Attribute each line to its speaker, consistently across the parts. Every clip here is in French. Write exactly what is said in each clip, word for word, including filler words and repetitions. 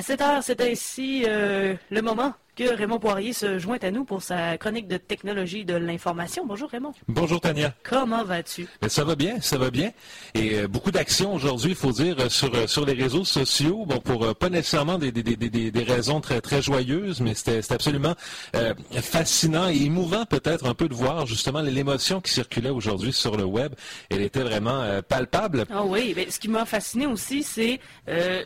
Speaker 1: À cette heure, c'est ainsi euh, le moment que Raymond Poirier se joint à nous pour sa chronique de technologie de l'information. Bonjour Raymond.
Speaker 2: Bonjour Tania.
Speaker 1: Comment vas-tu?
Speaker 2: Mais ça va bien, ça va bien. Et euh, beaucoup d'actions aujourd'hui, il faut dire, sur euh, sur les réseaux sociaux. Bon, pour euh, pas nécessairement des des, des, des, des raisons très très joyeuses, mais c'était, c'était absolument euh, fascinant et émouvant peut-être un peu de voir justement l'émotion qui circulait aujourd'hui sur le web. Elle était vraiment euh, palpable.
Speaker 1: Ah oui, mais ce qui m'a fasciné aussi, c'est euh,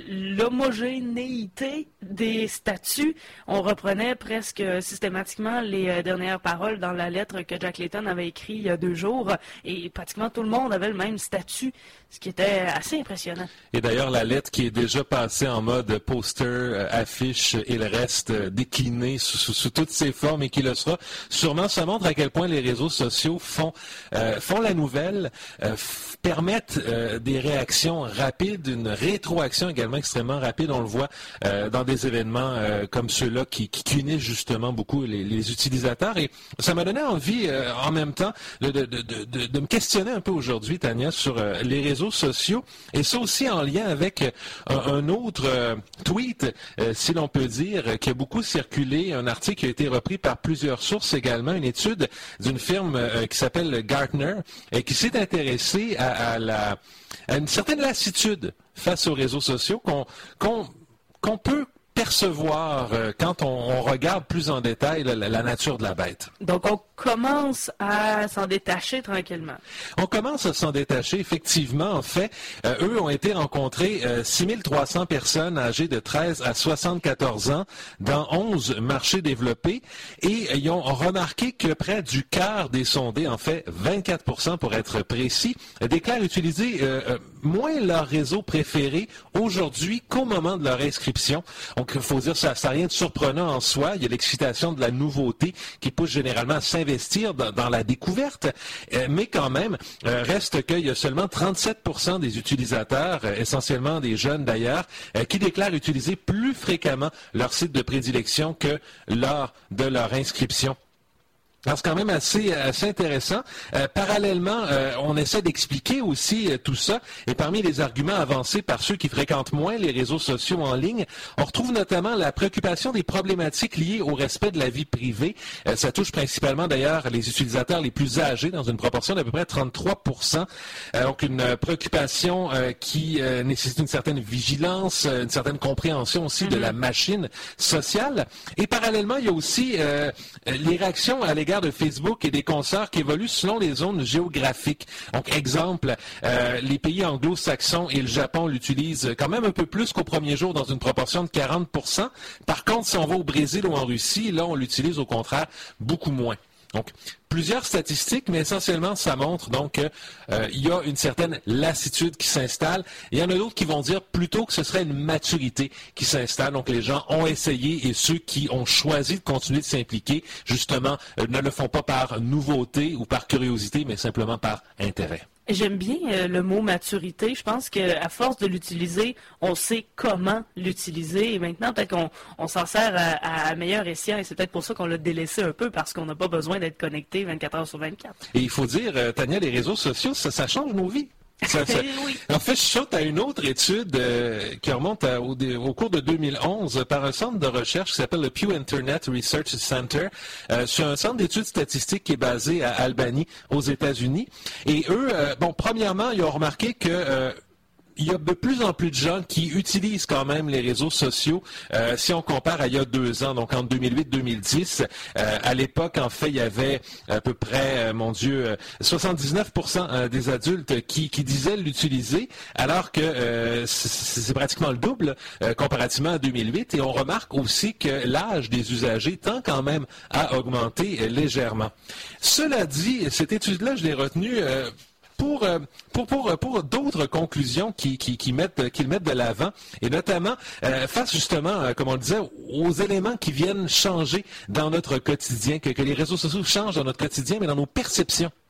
Speaker 1: l'homogénéité des statuts. On reprenait presque systématiquement les euh, dernières paroles dans la lettre que Jack Layton avait écrite il y a deux jours et pratiquement tout le monde avait le même statut, ce qui était assez impressionnant.
Speaker 2: Et d'ailleurs, la lettre qui est déjà passée en mode poster, euh, affiche et le reste euh, décliné sous, sous, sous toutes ses formes et qui le sera, sûrement ça montre à quel point les réseaux sociaux font, euh, font la nouvelle, euh, f- permettent euh, des réactions rapides, une rétroaction également extrêmement rapide. On le voit euh, dans des événements euh, comme ceux-là qui, qui unissent justement beaucoup les, les utilisateurs. Et ça m'a donné envie euh, en même temps de, de, de, de, de me questionner un peu aujourd'hui, Tania, sur euh, les réseaux sociaux. Et ça aussi en lien avec euh, un autre euh, tweet, euh, si l'on peut dire, qui a beaucoup circulé, un article qui a été repris par plusieurs sources également, une étude d'une firme euh, qui s'appelle Gartner et qui s'est intéressée à, à, la, à une certaine lassitude face aux réseaux sociaux qu'on, qu'on, qu'on peut percevoir euh, quand on, on regarde plus en détail la, la nature de la bête.
Speaker 1: Donc, on commence à s'en détacher tranquillement.
Speaker 2: On commence à s'en détacher, effectivement. En fait, euh, eux ont été rencontrés euh, six mille trois cents personnes âgées de treize à soixante-quatorze ans dans onze marchés développés et ils ont remarqué que près du quart des sondés, en fait vingt-quatre pour cent pour être précis, déclarent utiliser euh, euh, moins leur réseau préféré aujourd'hui qu'au moment de leur inscription. Donc, il faut dire ça, ça n'a rien de surprenant en soi. Il y a l'excitation de la nouveauté qui pousse généralement à s'investir dans, dans la découverte. Euh, mais quand même, euh, reste qu'il y a seulement trente-sept pour cent des utilisateurs, euh, essentiellement des jeunes d'ailleurs, euh, qui déclarent utiliser plus fréquemment leur site de prédilection que lors de leur inscription. Alors, c'est quand même assez, assez intéressant. Euh, parallèlement, euh, on essaie d'expliquer aussi euh, tout ça. Et parmi les arguments avancés par ceux qui fréquentent moins les réseaux sociaux en ligne, on retrouve notamment la préoccupation des problématiques liées au respect de la vie privée. Euh, ça touche principalement d'ailleurs les utilisateurs les plus âgés, dans une proportion d'à peu près trente-trois pour cent. Euh, donc, une préoccupation euh, qui euh, nécessite une certaine vigilance, euh, une certaine compréhension aussi mm-hmm. de la machine sociale. Et parallèlement, il y a aussi euh, les réactions à l'égard de Facebook et des consorts qui évoluent selon les zones géographiques. Donc, exemple, euh, les pays anglo-saxons et le Japon l'utilisent quand même un peu plus qu'au premier jour dans une proportion de quarante pour cent. Par contre, si on va au Brésil ou en Russie, là, on l'utilise au contraire beaucoup moins. Donc, plusieurs statistiques, mais essentiellement, ça montre donc qu'il euh, y a une certaine lassitude qui s'installe. Il y en a d'autres qui vont dire plutôt que ce serait une maturité qui s'installe. Donc, les gens ont essayé et ceux qui ont choisi de continuer de s'impliquer, justement, euh, ne le font pas par nouveauté ou par curiosité, mais simplement par intérêt.
Speaker 1: J'aime bien euh, le mot maturité. Je pense qu'à force de l'utiliser, on sait comment l'utiliser. Et maintenant, peut-être qu'on on s'en sert à, à meilleur escient. Et c'est peut-être pour ça qu'on l'a délaissé un peu, parce qu'on n'a pas besoin d'être connecté vingt-quatre heures sur vingt-quatre.
Speaker 2: Et il faut dire, euh, Tania, les réseaux sociaux, ça, ça change nos vies. Ça, ça...
Speaker 1: oui.
Speaker 2: En fait, je saute à une autre étude euh, qui remonte à, au, au cours de deux mille onze par un centre de recherche qui s'appelle le Pew Internet Research Center. Euh, c'est un centre d'études statistiques qui est basé à Albany, aux États-Unis. Et eux, euh, bon, premièrement, ils ont remarqué que euh, il y a de plus en plus de gens qui utilisent quand même les réseaux sociaux. Euh, si on compare à il y a deux ans, donc en deux mille huit deux mille dix, euh, à l'époque, en fait, il y avait à peu près, euh, mon Dieu, soixante-dix-neuf pour cent des adultes qui, qui disaient l'utiliser, alors que euh, c'est, c'est pratiquement le double euh, comparativement à deux mille huit. Et on remarque aussi que l'âge des usagers tend quand même à augmenter euh, légèrement. Cela dit, cette étude-là, je l'ai retenue euh, Pour, pour, pour, pour d'autres conclusions qui, qui, qui, mettent, qui le mettent de l'avant, et notamment euh, face justement, euh, comme on le disait, aux éléments qui viennent changer dans notre quotidien, que, que les réseaux sociaux changent dans notre quotidien, mais dans nos perceptions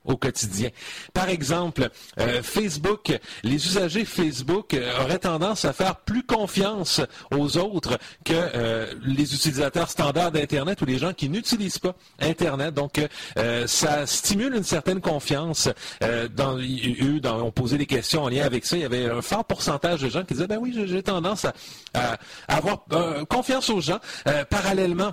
Speaker 2: au quotidien. Par exemple, euh, Facebook, les usagers Facebook euh, auraient tendance à faire plus confiance aux autres que euh, les utilisateurs standards d'Internet ou les gens qui n'utilisent pas Internet. Donc, euh, ça stimule une certaine confiance. Euh, dans, eux dans, ont posé des questions en lien avec ça. Il y avait un fort pourcentage de gens qui disaient, ben oui, j'ai tendance à, à, à avoir euh, confiance aux gens. Euh, parallèlement,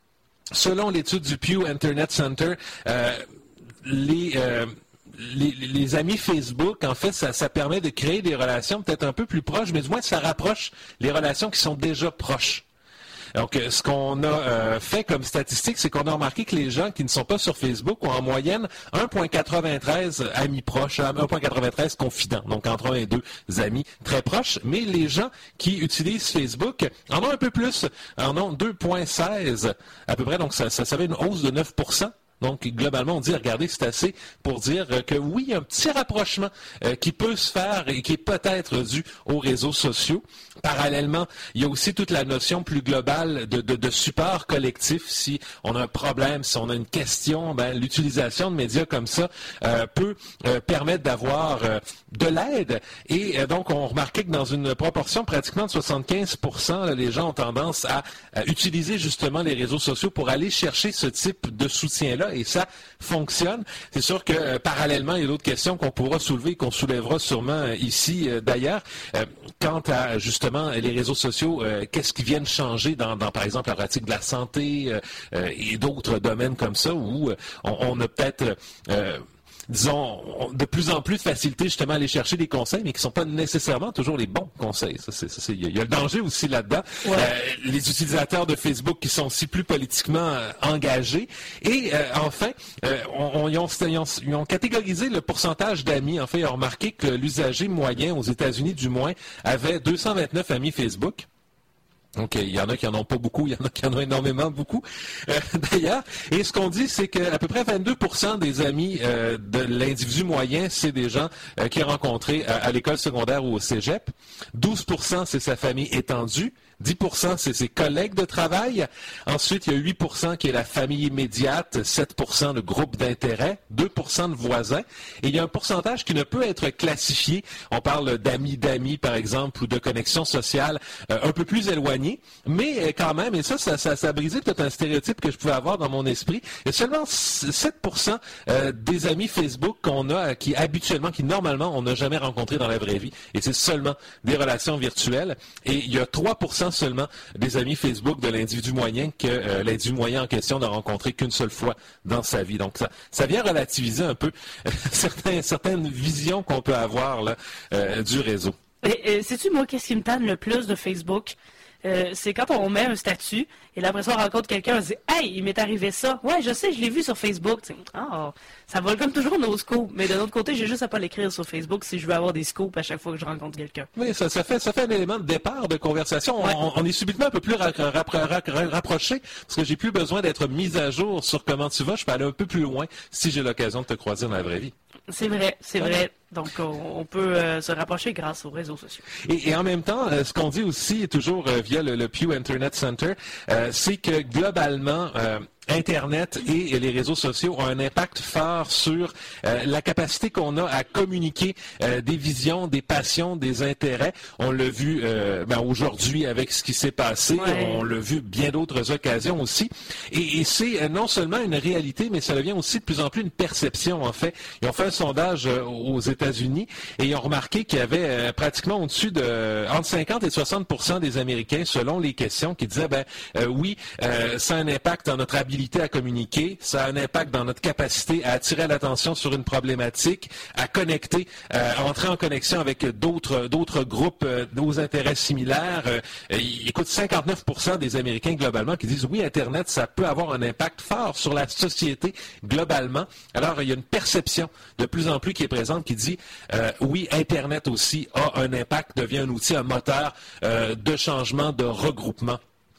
Speaker 2: selon l'étude du Pew Internet Center, euh, les... Euh, Les, les amis Facebook, en fait, ça, ça permet de créer des relations peut-être un peu plus proches, mais du moins, ça rapproche les relations qui sont déjà proches. Donc, ce qu'on a euh, fait comme statistique, c'est qu'on a remarqué que les gens qui ne sont pas sur Facebook ont en moyenne un virgule quatre-vingt-treize amis proches, un virgule quatre-vingt-treize confidents, donc entre un et deux amis très proches. Mais les gens qui utilisent Facebook en ont un peu plus, en ont deux virgule seize à peu près, donc ça, ça, ça fait une hausse de neuf pour cent. Donc, globalement, on dit, regardez, c'est assez pour dire que oui, il y a un petit rapprochement euh, qui peut se faire et qui est peut-être dû aux réseaux sociaux. Parallèlement, il y a aussi toute la notion plus globale de, de, de support collectif. Si on a un problème, si on a une question, ben, l'utilisation de médias comme ça euh, peut euh, permettre d'avoir euh, de l'aide. Et euh, donc, on remarquait que dans une proportion pratiquement de soixante-quinze pour cent, là, les gens ont tendance à, à utiliser justement les réseaux sociaux pour aller chercher ce type de soutien-là. Et ça fonctionne. C'est sûr que euh, parallèlement, il y a d'autres questions qu'on pourra soulever, qu'on soulèvera sûrement euh, ici euh, d'ailleurs. Euh, quant à justement les réseaux sociaux, euh, qu'est-ce qui viennent changer dans, dans, par exemple, la pratique de la santé euh, euh, et d'autres domaines comme ça où euh, on, on a peut-être... Euh, disons, de plus en plus de facilité justement à aller chercher des conseils, mais qui ne sont pas nécessairement toujours les bons conseils. Ça, c'est, ça, c'est, il y a le danger aussi là-dedans. Ouais. Euh, les utilisateurs de Facebook qui sont aussi plus politiquement euh, engagés. Et euh, enfin, euh, on, on, ils, ont, ils, ont, ils ont catégorisé le pourcentage d'amis. En fait, ils ont remarqué que l'usager moyen, aux États-Unis du moins, avait deux cent vingt-neuf amis Facebook. Donc, il y en a qui en ont pas beaucoup, il y en a qui en ont énormément beaucoup, euh, d'ailleurs. Et ce qu'on dit, c'est qu'à peu près vingt-deux pour cent des amis euh, de l'individu moyen, c'est des gens euh, qu'il a rencontrés à, à l'école secondaire ou au cégep. douze pour cent, c'est sa famille étendue. dix pour cent, c'est ses collègues de travail. Ensuite, il y a huit pour cent qui est la famille immédiate, sept pour cent le groupe d'intérêt, deux pour cent de voisins. Et il y a un pourcentage qui ne peut être classifié. On parle d'amis d'amis, par exemple, ou de connexions sociales euh, un peu plus éloignées. Mais euh, quand même, et ça, ça, ça, ça a brisé peut-être un stéréotype que je pouvais avoir dans mon esprit. Il y a seulement sept pour cent euh, des amis Facebook qu'on a, qui habituellement, qui normalement, on n'a jamais rencontrés dans la vraie vie. Et c'est seulement des relations virtuelles. Et il y a trois pour cent seulement des amis Facebook de l'individu moyen que euh, l'individu moyen en question n'a rencontré qu'une seule fois dans sa vie. Donc ça, ça vient relativiser un peu euh, certains, certaines visions qu'on peut avoir là, euh, du réseau.
Speaker 1: Et, et sais-tu, moi, qu'est-ce qui me tanne le plus de Facebook? Euh, c'est quand on met un statut et là, après ça, on rencontre quelqu'un, on se dit « Hey, il m'est arrivé ça. Ouais, je sais, je l'ai vu sur Facebook. » Ah, oh, ça vole comme toujours nos scoops. Mais de l'autre côté, j'ai juste à pas l'écrire sur Facebook si je veux avoir des scoops à chaque fois que je rencontre quelqu'un.
Speaker 2: Oui, ça, ça, fait, ça fait un élément de départ de conversation. Ouais. On, on est subitement un peu plus ra- ra- ra- rapproché parce que j'ai plus besoin d'être mis à jour sur comment tu vas. Je peux aller un peu plus loin si j'ai l'occasion de te croiser dans la vraie vie.
Speaker 1: C'est vrai, c'est vrai. Donc, on, on peut euh, se rapprocher grâce aux réseaux sociaux.
Speaker 2: Et, et en même temps, euh, ce qu'on dit aussi, toujours euh, via le, le Pew Internet Center, euh, c'est que globalement, euh, Internet et les réseaux sociaux ont un impact fort sur euh, la capacité qu'on a à communiquer euh, des visions, des passions, des intérêts. On l'a vu euh, ben, aujourd'hui avec ce qui s'est passé. Ouais. On l'a vu bien d'autres occasions aussi. Et, et c'est euh, non seulement une réalité, mais ça devient aussi de plus en plus une perception, en fait. Ils ont fait un sondage euh, aux États-Unis et ils ont remarqué qu'il y avait euh, pratiquement au-dessus de euh, entre cinquante et soixante pour cent des Américains, selon les questions, qui disaient, ben euh, oui, euh, ça a un impact dans notre habilité à communiquer, ça a un impact dans notre capacité à attirer l'attention sur une problématique, à connecter, euh, à entrer en connexion avec d'autres d'autres groupes euh, aux intérêts similaires. Euh, écoute, cinquante-neuf pour cent des Américains globalement qui disent oui, Internet, ça peut avoir un impact fort sur la société globalement. Alors, il y a une perception de plus en plus qui est présente qui dit euh, oui, Internet aussi a un impact, devient un outil, un moteur euh, de changement, de regroupement.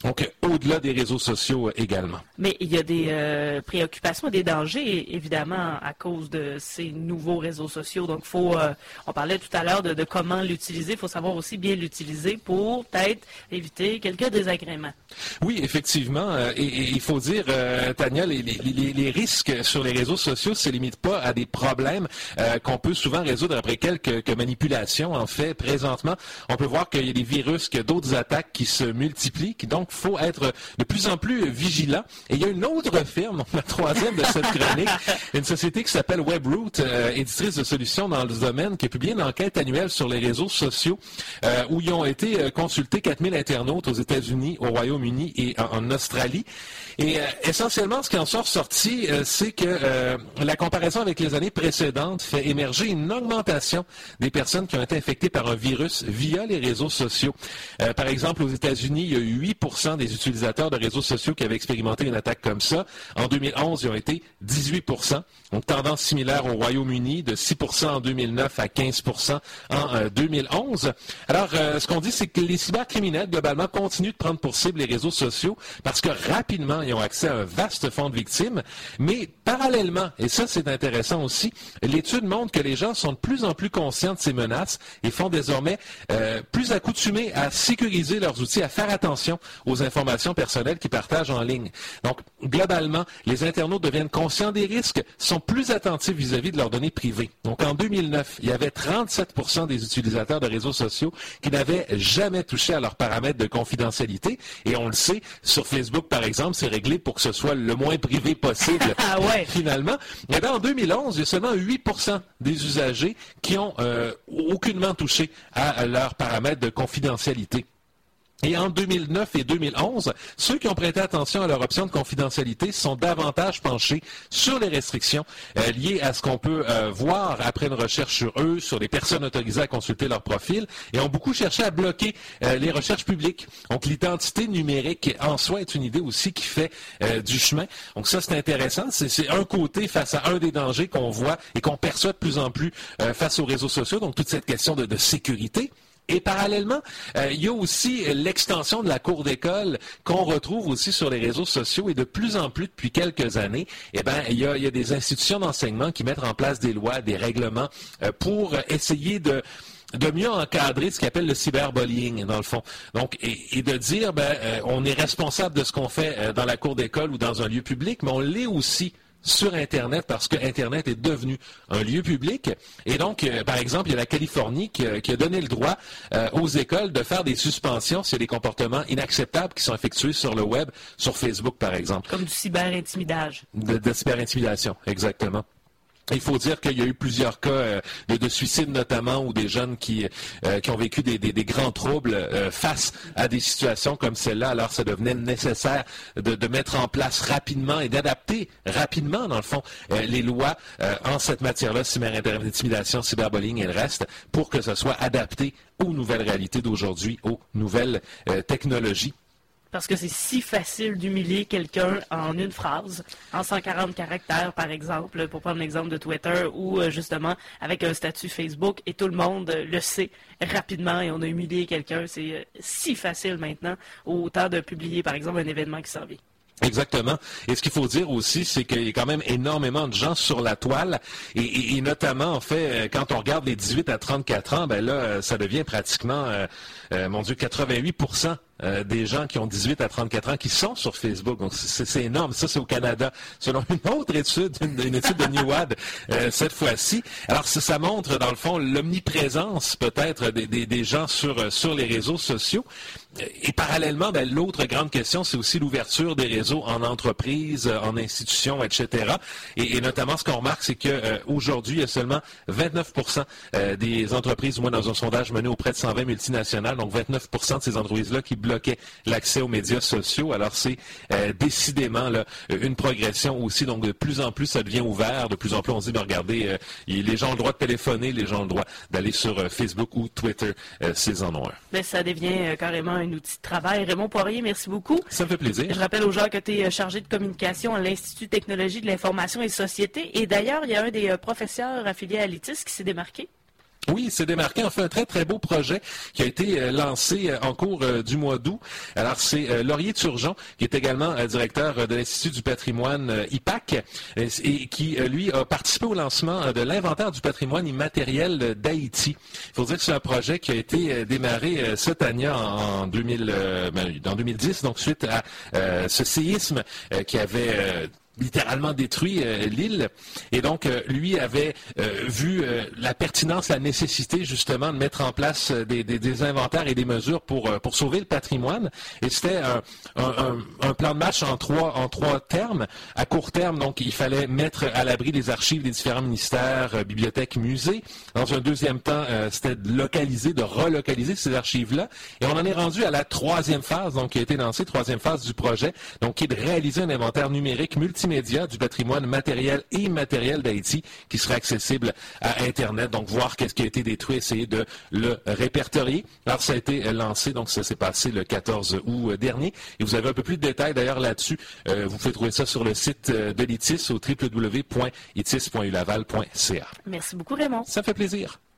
Speaker 2: Donc, au-delà des réseaux sociaux euh, également.
Speaker 1: Mais il y a des euh, préoccupations et des dangers, évidemment, à cause de ces nouveaux réseaux sociaux. Donc, faut, euh, on parlait tout à l'heure de, de comment l'utiliser. Il faut savoir aussi bien l'utiliser pour peut-être éviter quelques désagréments.
Speaker 2: Oui, effectivement. Euh, et, et il faut dire, euh, Tania, les, les, les risques sur les réseaux sociaux ne se limitent pas à des problèmes euh, qu'on peut souvent résoudre après quelques, quelques manipulations. En fait, présentement, on peut voir qu'il y a des virus, qu'il y a d'autres attaques qui se multiplient. Qui, donc, il faut être de plus en plus vigilant. Et il y a une autre firme, donc la troisième de cette chronique, une société qui s'appelle Webroot, euh, éditrice de solutions dans le domaine, qui a publié une enquête annuelle sur les réseaux sociaux euh, où ils ont été euh, consultés quatre mille internautes aux États-Unis, au Royaume-Uni et en, en Australie. Et euh, essentiellement, ce qui en sort sorti, euh, c'est que euh, la comparaison avec les années précédentes fait émerger une augmentation des personnes qui ont été infectées par un virus via les réseaux sociaux. Euh, par exemple, aux États-Unis, il y a eu huit pour cent des utilisateurs de réseaux sociaux qui avaient expérimenté une attaque comme ça. En deux mille onze, ils ont été dix-huit pour cent. Donc, tendance similaire au Royaume-Uni, de six pour cent en deux mille neuf à quinze pour cent en euh, deux mille onze. Alors, euh, ce qu'on dit, c'est que les cybercriminels, globalement, continuent de prendre pour cible les réseaux sociaux parce que rapidement, ils ont accès à un vaste fonds de victimes. Mais parallèlement, et ça, c'est intéressant aussi, l'étude montre que les gens sont de plus en plus conscients de ces menaces et font désormais euh, plus accoutumés à sécuriser leurs outils, à faire attention aux informations personnelles qu'ils partagent en ligne. Donc, globalement, les internautes deviennent conscients des risques, sont plus attentifs vis-à-vis de leurs données privées. Donc, en deux mille neuf, il y avait trente-sept pour cent des utilisateurs de réseaux sociaux qui n'avaient jamais touché à leurs paramètres de confidentialité. Et on le sait, sur Facebook, par exemple, c'est réglé pour que ce soit le moins privé possible,
Speaker 1: ah ouais.
Speaker 2: finalement. Et bien, en deux mille onze, il y a seulement huit pour cent des usagers qui ont euh, aucunement touché à, à leurs paramètres de confidentialité. Et en deux mille neuf et deux mille onze, ceux qui ont prêté attention à leur option de confidentialité sont davantage penchés sur les restrictions euh, liées à ce qu'on peut euh, voir après une recherche sur eux, sur les personnes autorisées à consulter leur profil, et ont beaucoup cherché à bloquer euh, les recherches publiques. Donc l'identité numérique en soi est une idée aussi qui fait euh, du chemin. Donc ça, c'est intéressant. C'est, c'est un côté face à un des dangers qu'on voit et qu'on perçoit de plus en plus euh, face aux réseaux sociaux. Donc toute cette question de, de sécurité. Et parallèlement, euh, il y a aussi l'extension de la cour d'école qu'on retrouve aussi sur les réseaux sociaux et de plus en plus depuis quelques années, eh ben, il y a, il y a des institutions d'enseignement qui mettent en place des lois, des règlements euh, pour essayer de de mieux encadrer ce qu'on appelle le cyberbullying, dans le fond. Donc, et, et de dire, ben, euh, on est responsable de ce qu'on fait euh, dans la cour d'école ou dans un lieu public, mais on l'est aussi sur Internet parce que Internet est devenu un lieu public. Et donc, euh, par exemple, il y a la Californie qui, euh, qui a donné le droit euh, aux écoles de faire des suspensions s'il y a des comportements inacceptables qui sont effectués sur le web, sur Facebook, par exemple.
Speaker 1: Comme du cyberintimidage.
Speaker 2: De, de cyberintimidation, exactement. Il faut dire qu'il y a eu plusieurs cas euh, de, de suicide notamment ou des jeunes qui, euh, qui ont vécu des, des, des grands troubles euh, face à des situations comme celle-là. Alors ça devenait nécessaire de, de mettre en place rapidement et d'adapter rapidement, dans le fond, euh, les lois euh, en cette matière-là, cyberintimidation, cyberbullying et le reste, pour que ce soit adapté aux nouvelles réalités d'aujourd'hui, aux nouvelles euh, technologies.
Speaker 1: Parce que c'est si facile d'humilier quelqu'un en une phrase, en cent quarante caractères par exemple, pour prendre l'exemple de Twitter, ou euh, justement avec un statut Facebook, et tout le monde euh, le sait rapidement et on a humilié quelqu'un. C'est euh, si facile maintenant, autant de publier par exemple un événement qui s'en vient.
Speaker 2: Exactement. Et ce qu'il faut dire aussi, c'est qu'il y a quand même énormément de gens sur la toile, et, et, et notamment, en fait, quand on regarde les dix-huit à trente-quatre ans, ben là, ça devient pratiquement, euh, euh, mon Dieu, quatre-vingt-huit pour cent euh, des gens qui ont dix-huit à trente-quatre ans qui sont sur Facebook. Donc, c'est, c'est énorme. Ça, c'est au Canada. Selon une autre étude, une, une étude de Newad, euh, cette fois-ci. Alors, ça, ça montre, dans le fond, l'omniprésence, peut-être, des, des, des gens sur, sur les réseaux sociaux. Et parallèlement, ben, l'autre grande question, c'est aussi l'ouverture des réseaux en entreprise, en institutions, et cetera. Et, et notamment, ce qu'on remarque, c'est qu'aujourd'hui, euh, il y a seulement vingt-neuf pour cent euh, des entreprises, au moins dans un sondage mené auprès de cent vingt multinationales, donc vingt-neuf pour cent de ces entreprises-là qui bloquaient l'accès aux médias sociaux. Alors, c'est euh, décidément là, une progression aussi. Donc, de plus en plus, ça devient ouvert. De plus en plus, on se dit, ben, regardez, euh, les gens ont le droit de téléphoner, les gens ont le droit d'aller sur euh, Facebook ou Twitter, euh, s'ils en ont un.
Speaker 1: Mais ça devient euh, carrément un outil de travail. Raymond Poirier, merci beaucoup.
Speaker 2: Ça me fait plaisir.
Speaker 1: Je rappelle aux gens que tu es chargé de communication à l'Institut Technologie de l'information et société. Et d'ailleurs, il y a un des professeurs affiliés à l'I T I S qui s'est démarqué.
Speaker 2: Oui, il s'est démarqué. En fait, un très, très beau projet qui a été euh, lancé euh, en cours euh, du mois d'août. Alors, c'est euh, Laurier Turgeon, qui est également euh, directeur euh, de l'Institut du patrimoine euh, I P A C, euh, et qui, euh, lui, a participé au lancement euh, de l'inventaire du patrimoine immatériel euh, d'Haïti. Il faut dire que c'est un projet qui a été euh, démarré euh, cette année en, en, deux mille, euh, ben, en deux mille dix, donc suite à euh, ce séisme euh, qui avait... Euh, littéralement détruit euh, l'île. Et donc, euh, lui avait euh, vu euh, la pertinence, la nécessité justement de mettre en place euh, des, des, des inventaires et des mesures pour, euh, pour sauver le patrimoine. Et c'était un, un, un, un plan de match en trois, en trois termes. À court terme, donc, il fallait mettre à l'abri des archives des différents ministères, euh, bibliothèques, musées. Dans un deuxième temps, euh, c'était de localiser, de relocaliser ces archives-là. Et on en est rendu à la troisième phase, donc, qui a été lancée, troisième phase du projet, donc, qui est de réaliser un inventaire numérique multi médias du patrimoine matériel et immatériel d'Haïti qui serait accessible à Internet. Donc, voir qu'est-ce qui a été détruit, essayer de le répertorier. Alors, ça a été lancé, donc ça s'est passé le quatorze août dernier. Et vous avez un peu plus de détails d'ailleurs là-dessus. Euh, vous pouvez trouver ça sur le site de l'I T I S au w w w point itis point u laval point c a.
Speaker 1: Merci beaucoup, Raymond.
Speaker 2: Ça fait plaisir.